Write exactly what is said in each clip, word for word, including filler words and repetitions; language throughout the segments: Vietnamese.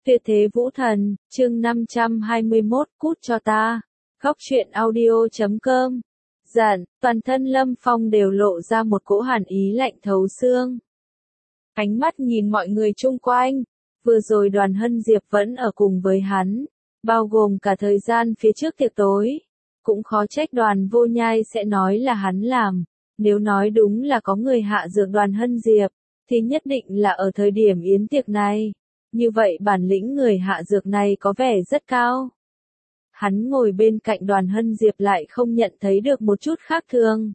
Tuyệt thế vũ thần, chương năm trăm hai mươi mốt, cút cho ta. Góc truyện audio chấm com. Giận, toàn thân Lâm Phong đều lộ ra một cỗ hàn ý lạnh thấu xương. Ánh mắt nhìn mọi người chung quanh, vừa rồi Đoàn Hân Diệp vẫn ở cùng với hắn, bao gồm cả thời gian phía trước tiệc tối. Cũng khó trách Đoàn Vô Nhai sẽ nói là hắn làm, nếu nói đúng là có người hạ dược Đoàn Hân Diệp, thì nhất định là ở thời điểm yến tiệc này. Như vậy bản lĩnh người hạ dược này có vẻ rất cao. Hắn ngồi bên cạnh Đoàn Hân Diệp lại không nhận thấy được một chút khác thường.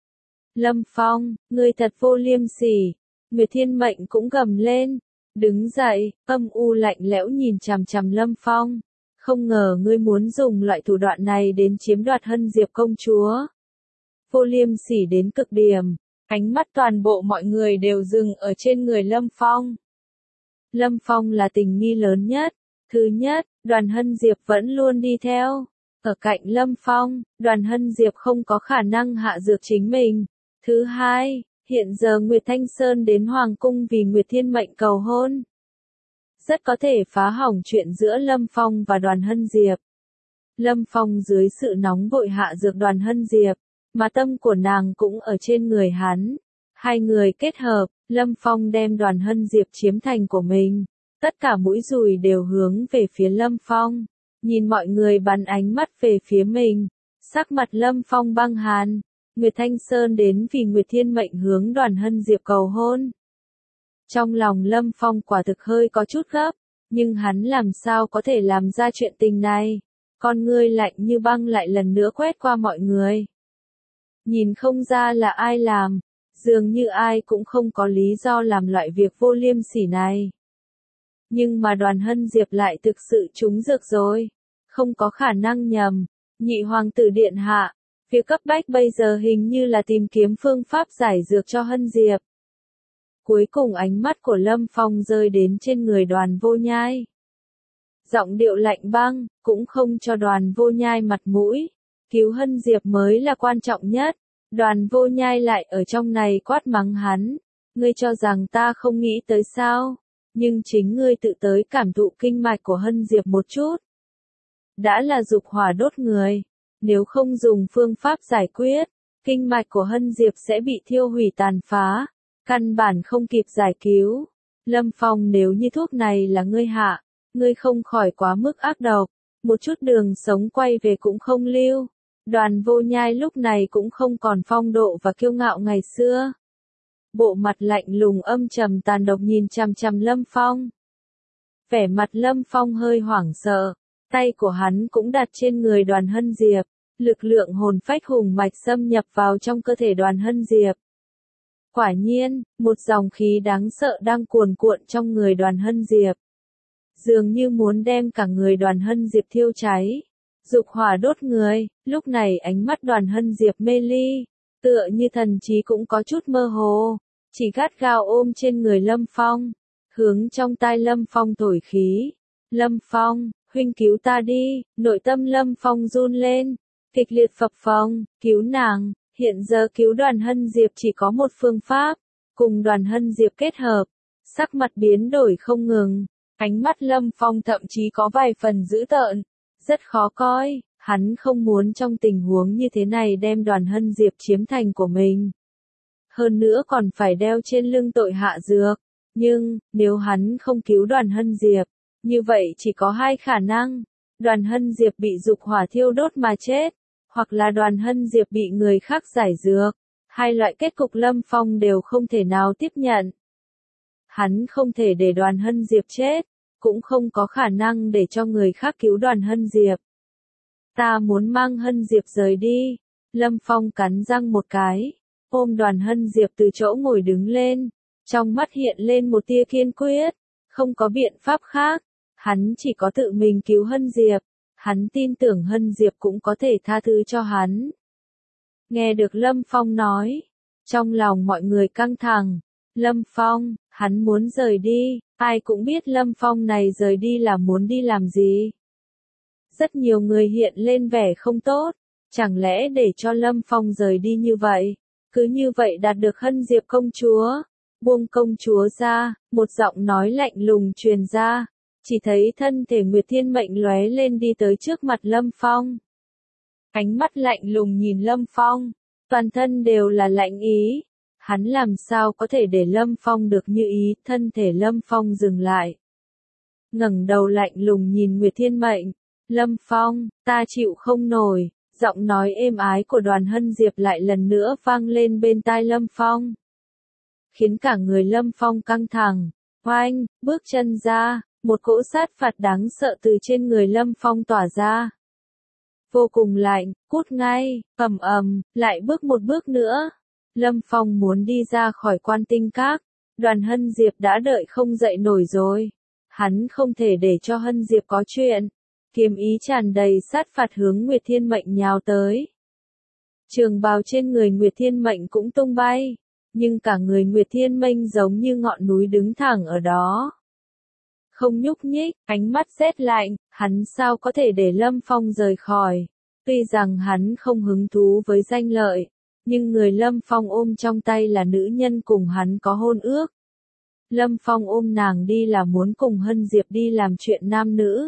Lâm Phong, ngươi thật vô liêm sỉ. Nguyệt Thiên Mệnh cũng gầm lên, đứng dậy, âm u lạnh lẽo nhìn chằm chằm Lâm Phong. Không ngờ ngươi muốn dùng loại thủ đoạn này đến chiếm đoạt Hân Diệp công chúa. Vô liêm sỉ đến cực điểm, ánh mắt toàn bộ mọi người đều dừng ở trên người Lâm Phong. Lâm Phong là tình nghi lớn nhất. Thứ nhất, Đoàn Hân Diệp vẫn luôn đi theo. Ở cạnh Lâm Phong, Đoàn Hân Diệp không có khả năng hạ dược chính mình. Thứ hai, hiện giờ Nguyệt Thanh Sơn đến Hoàng Cung vì Nguyệt Thiên Mệnh cầu hôn. Rất có thể phá hỏng chuyện giữa Lâm Phong và Đoàn Hân Diệp. Lâm Phong dưới sự nóng vội hạ dược Đoàn Hân Diệp, mà tâm của nàng cũng ở trên người hắn. Hai người kết hợp, Lâm Phong đem Đoàn Hân Diệp chiếm thành của mình. Tất cả mũi dùi đều hướng về phía Lâm Phong. Nhìn mọi người bắn ánh mắt về phía mình. Sắc mặt Lâm Phong băng hàn. Nguyệt Thanh Sơn đến vì Nguyệt Thiên Mệnh hướng Đoàn Hân Diệp cầu hôn. Trong lòng Lâm Phong quả thực hơi có chút gấp. Nhưng hắn làm sao có thể làm ra chuyện tình này. Con ngươi lạnh như băng lại lần nữa quét qua mọi người. Nhìn không ra là ai làm. Dường như ai cũng không có lý do làm loại việc vô liêm sỉ này. Nhưng mà Đoàn Hân Diệp lại thực sự trúng dược rồi. Không có khả năng nhầm. Nhị hoàng tử điện hạ. Việc cấp bách bây giờ hình như là tìm kiếm phương pháp giải dược cho Hân Diệp. Cuối cùng ánh mắt của Lâm Phong rơi đến trên người Đoàn Vô Nhai. Giọng điệu lạnh băng, cũng không cho Đoàn Vô Nhai mặt mũi. Cứu Hân Diệp mới là quan trọng nhất. Đoàn Vô Nhai lại ở trong này quát mắng hắn. Ngươi cho rằng ta không nghĩ tới sao? Nhưng chính ngươi tự tới cảm thụ kinh mạch của Hân Diệp một chút. Đã là dục hỏa đốt người. Nếu không dùng phương pháp giải quyết, kinh mạch của Hân Diệp sẽ bị thiêu hủy tàn phá. Căn bản không kịp giải cứu. Lâm Phong, nếu như thuốc này là ngươi hạ, ngươi không khỏi quá mức ác độc. Một chút đường sống quay về cũng không lưu. Đoàn Vô Nhai lúc này cũng không còn phong độ và kiêu ngạo ngày xưa. Bộ mặt lạnh lùng âm trầm tàn độc nhìn chằm chằm Lâm Phong. Vẻ mặt Lâm Phong hơi hoảng sợ, tay của hắn cũng đặt trên người Đoàn Hân Diệp, lực lượng hồn phách hùng mạch xâm nhập vào trong cơ thể Đoàn Hân Diệp. Quả nhiên, một dòng khí đáng sợ đang cuồn cuộn trong người Đoàn Hân Diệp. Dường như muốn đem cả người Đoàn Hân Diệp thiêu cháy. Dục hỏa đốt người, lúc này ánh mắt Đoàn Hân Diệp mê ly, tựa như thần trí cũng có chút mơ hồ, chỉ gắt gao ôm trên người Lâm Phong, hướng trong tai Lâm Phong thổi khí. Lâm Phong, huynh cứu ta đi, nội tâm Lâm Phong run lên, kịch liệt phập phồng, cứu nàng, hiện giờ cứu Đoàn Hân Diệp chỉ có một phương pháp, cùng Đoàn Hân Diệp kết hợp, sắc mặt biến đổi không ngừng, ánh mắt Lâm Phong thậm chí có vài phần dữ tợn. Rất khó coi, hắn không muốn trong tình huống như thế này đem Đoàn Hân Diệp chiếm thành của mình. Hơn nữa còn phải đeo trên lưng tội hạ dược. Nhưng, nếu hắn không cứu Đoàn Hân Diệp, như vậy chỉ có hai khả năng. Đoàn Hân Diệp bị dục hỏa thiêu đốt mà chết, hoặc là Đoàn Hân Diệp bị người khác giải dược. Hai loại kết cục Lâm Phong đều không thể nào tiếp nhận. Hắn không thể để Đoàn Hân Diệp chết. Cũng không có khả năng để cho người khác cứu Đoàn Hân Diệp. Ta muốn mang Hân Diệp rời đi. Lâm Phong cắn răng một cái, ôm Đoàn Hân Diệp từ chỗ ngồi đứng lên, trong mắt hiện lên một tia kiên quyết, không có biện pháp khác, hắn chỉ có tự mình cứu Hân Diệp, hắn tin tưởng Hân Diệp cũng có thể tha thứ cho hắn. Nghe được Lâm Phong nói, trong lòng mọi người căng thẳng, Lâm Phong, hắn muốn rời đi. Ai cũng biết Lâm Phong này rời đi là muốn đi làm gì. Rất nhiều người hiện lên vẻ không tốt. Chẳng lẽ để cho Lâm Phong rời đi như vậy? Cứ như vậy đạt được Hân Diệp công chúa. Buông công chúa ra, một giọng nói lạnh lùng truyền ra. Chỉ thấy thân thể Nguyệt Thiên Mệnh lóe lên đi tới trước mặt Lâm Phong. Ánh mắt lạnh lùng nhìn Lâm Phong, toàn thân đều là lạnh ý. Hắn làm sao có thể để Lâm Phong được như ý, thân thể Lâm Phong dừng lại. Ngẩng đầu lạnh lùng nhìn Nguyệt Thiên Mệnh, Lâm Phong, ta chịu không nổi, giọng nói êm ái của Đoàn Hân Diệp lại lần nữa vang lên bên tai Lâm Phong. Khiến cả người Lâm Phong căng thẳng, oanh, bước chân ra, một cỗ sát phạt đáng sợ từ trên người Lâm Phong tỏa ra. Vô cùng lạnh, cút ngay, ầm ầm, lại bước một bước nữa. Lâm Phong muốn đi ra khỏi Quan Tinh Các, Đoàn Hân Diệp đã đợi không dậy nổi rồi. Hắn không thể để cho Hân Diệp có chuyện. Kiếm ý tràn đầy sát phạt hướng Nguyệt Thiên Mệnh nhào tới. Trường bào trên người Nguyệt Thiên Mệnh cũng tung bay, nhưng cả người Nguyệt Thiên Mệnh giống như ngọn núi đứng thẳng ở đó. Không nhúc nhích, ánh mắt rét lạnh, hắn sao có thể để Lâm Phong rời khỏi. Tuy rằng hắn không hứng thú với danh lợi, nhưng người Lâm Phong ôm trong tay là nữ nhân cùng hắn có hôn ước. Lâm Phong ôm nàng đi là muốn cùng Hân Diệp đi làm chuyện nam nữ.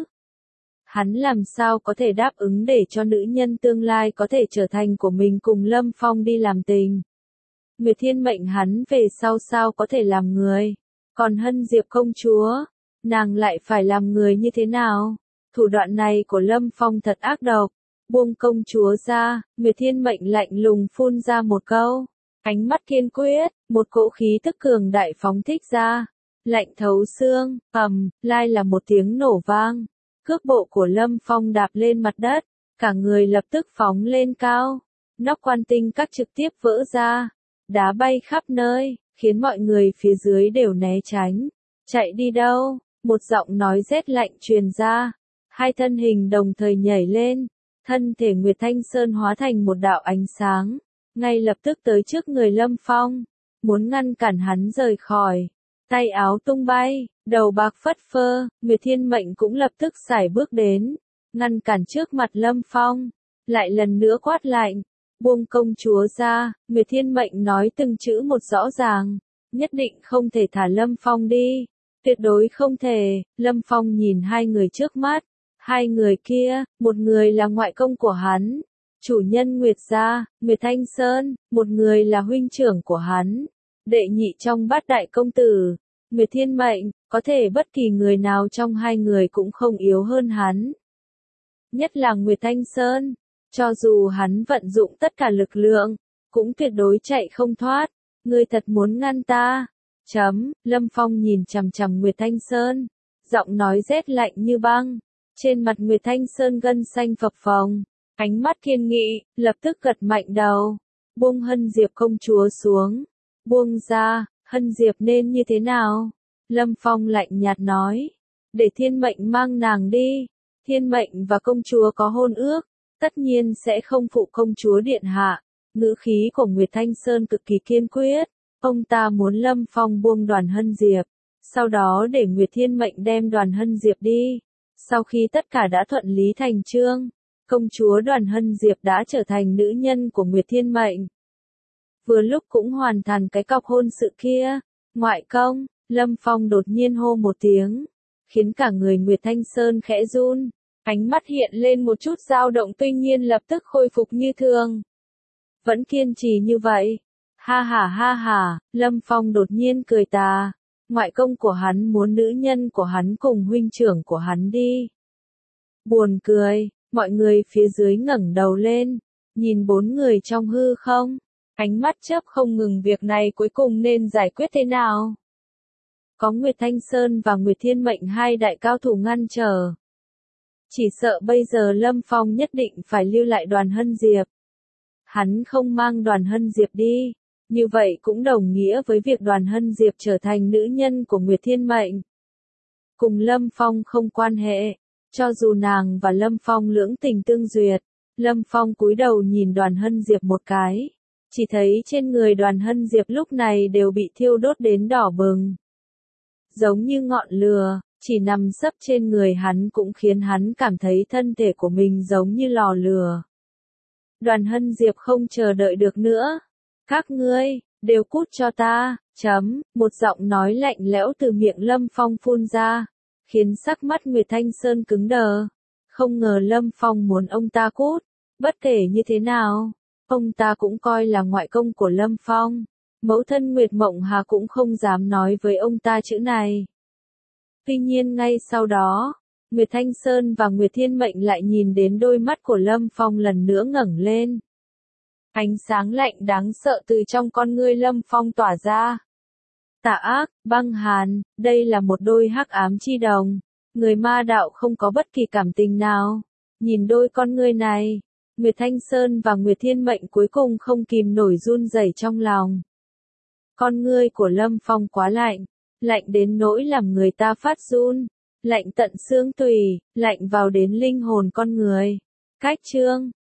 Hắn làm sao có thể đáp ứng để cho nữ nhân tương lai có thể trở thành của mình cùng Lâm Phong đi làm tình. Nguyệt Thiên Mệnh hắn về sau sao có thể làm người. Còn Hân Diệp công chúa, nàng lại phải làm người như thế nào? Thủ đoạn này của Lâm Phong thật ác độc. Buông công chúa ra, Nguyệt Thiên Mệnh lạnh lùng phun ra một câu. Ánh mắt kiên quyết, một cỗ khí tức cường đại phóng thích ra. Lạnh thấu xương, ầm, lai là một tiếng nổ vang. Cước bộ của Lâm Phong đạp lên mặt đất, cả người lập tức phóng lên cao. Nóc Quan Tinh Các trực tiếp vỡ ra, đá bay khắp nơi, khiến mọi người phía dưới đều né tránh. Chạy đi đâu? Một giọng nói rét lạnh truyền ra. Hai thân hình đồng thời nhảy lên. Thân thể Nguyệt Thanh Sơn hóa thành một đạo ánh sáng, ngay lập tức tới trước người Lâm Phong, muốn ngăn cản hắn rời khỏi. Tay áo tung bay, đầu bạc phất phơ, Nguyệt Thiên Mệnh cũng lập tức sải bước đến, ngăn cản trước mặt Lâm Phong, lại lần nữa quát lạnh, buông công chúa ra. Nguyệt Thiên Mệnh nói từng chữ một rõ ràng, nhất định không thể thả Lâm Phong đi, tuyệt đối không thể. Lâm Phong nhìn hai người trước mắt. Hai người kia, một người là ngoại công của hắn, chủ nhân Nguyệt gia, Nguyệt Thanh Sơn, một người là huynh trưởng của hắn, đệ nhị trong bát đại công tử, Nguyệt Thiên Mệnh, có thể bất kỳ người nào trong hai người cũng không yếu hơn hắn. Nhất là Nguyệt Thanh Sơn, cho dù hắn vận dụng tất cả lực lượng, cũng tuyệt đối chạy không thoát, ngươi thật muốn ngăn ta. Chấm, Lâm Phong nhìn chằm chằm Nguyệt Thanh Sơn, giọng nói rét lạnh như băng. Trên mặt Nguyệt Thanh Sơn gân xanh phập phồng, ánh mắt kiên nghị, lập tức gật mạnh đầu. Buông Hân Diệp công chúa xuống. Buông ra, Hân Diệp nên như thế nào? Lâm Phong lạnh nhạt nói. Để Thiên Mệnh mang nàng đi. Thiên Mệnh và công chúa có hôn ước, tất nhiên sẽ không phụ công chúa điện hạ. Ngữ khí của Nguyệt Thanh Sơn cực kỳ kiên quyết. Ông ta muốn Lâm Phong buông Đoàn Hân Diệp, sau đó để Nguyệt Thiên Mệnh đem Đoàn Hân Diệp đi. Sau khi tất cả đã thuận lý thành chương, công chúa Đoàn Hân Diệp đã trở thành nữ nhân của Nguyệt Thiên Mệnh. Vừa lúc cũng hoàn thành cái cọc hôn sự kia, ngoại công, Lâm Phong đột nhiên hô một tiếng, khiến cả người Nguyệt Thanh Sơn khẽ run, ánh mắt hiện lên một chút dao động tuy nhiên lập tức khôi phục như thường. Vẫn kiên trì như vậy. Ha ha ha ha, Lâm Phong đột nhiên cười tà. Ngoại công của hắn muốn nữ nhân của hắn cùng huynh trưởng của hắn đi. Buồn cười, mọi người phía dưới ngẩng đầu lên, nhìn bốn người trong hư không, ánh mắt chớp không ngừng việc này cuối cùng nên giải quyết thế nào. Có Nguyệt Thanh Sơn và Nguyệt Thiên Mệnh hai đại cao thủ ngăn trở. Chỉ sợ bây giờ Lâm Phong nhất định phải lưu lại Đoàn Hân Diệp. Hắn không mang Đoàn Hân Diệp đi. Như vậy cũng đồng nghĩa với việc Đoàn Hân Diệp trở thành nữ nhân của Nguyệt Thiên Mệnh. Cùng Lâm Phong không quan hệ, cho dù nàng và Lâm Phong lưỡng tình tương duyệt, Lâm Phong cúi đầu nhìn Đoàn Hân Diệp một cái, chỉ thấy trên người Đoàn Hân Diệp lúc này đều bị thiêu đốt đến đỏ bừng. Giống như ngọn lửa, chỉ nằm sấp trên người hắn cũng khiến hắn cảm thấy thân thể của mình giống như lò lửa. Đoàn Hân Diệp không chờ đợi được nữa. Các ngươi, đều cút cho ta, chấm, một giọng nói lạnh lẽo từ miệng Lâm Phong phun ra, khiến sắc mắt Nguyệt Thanh Sơn cứng đờ. Không ngờ Lâm Phong muốn ông ta cút, bất kể như thế nào, ông ta cũng coi là ngoại công của Lâm Phong. Mẫu thân Nguyệt Mộng Hà cũng không dám nói với ông ta chữ này. Tuy nhiên ngay sau đó, Nguyệt Thanh Sơn và Nguyệt Thiên Mệnh lại nhìn đến đôi mắt của Lâm Phong lần nữa ngẩng lên. Ánh sáng lạnh đáng sợ từ trong con ngươi Lâm Phong tỏa ra. Tà ác, băng hàn, đây là một đôi hắc ám chi đồng. Người ma đạo không có bất kỳ cảm tình nào. Nhìn đôi con ngươi này, Nguyệt Thanh Sơn và Nguyệt Thiên Mệnh cuối cùng không kìm nổi run rẩy trong lòng. Con ngươi của Lâm Phong quá lạnh, lạnh đến nỗi làm người ta phát run, lạnh tận xương tủy, lạnh vào đến linh hồn con người. Cách chương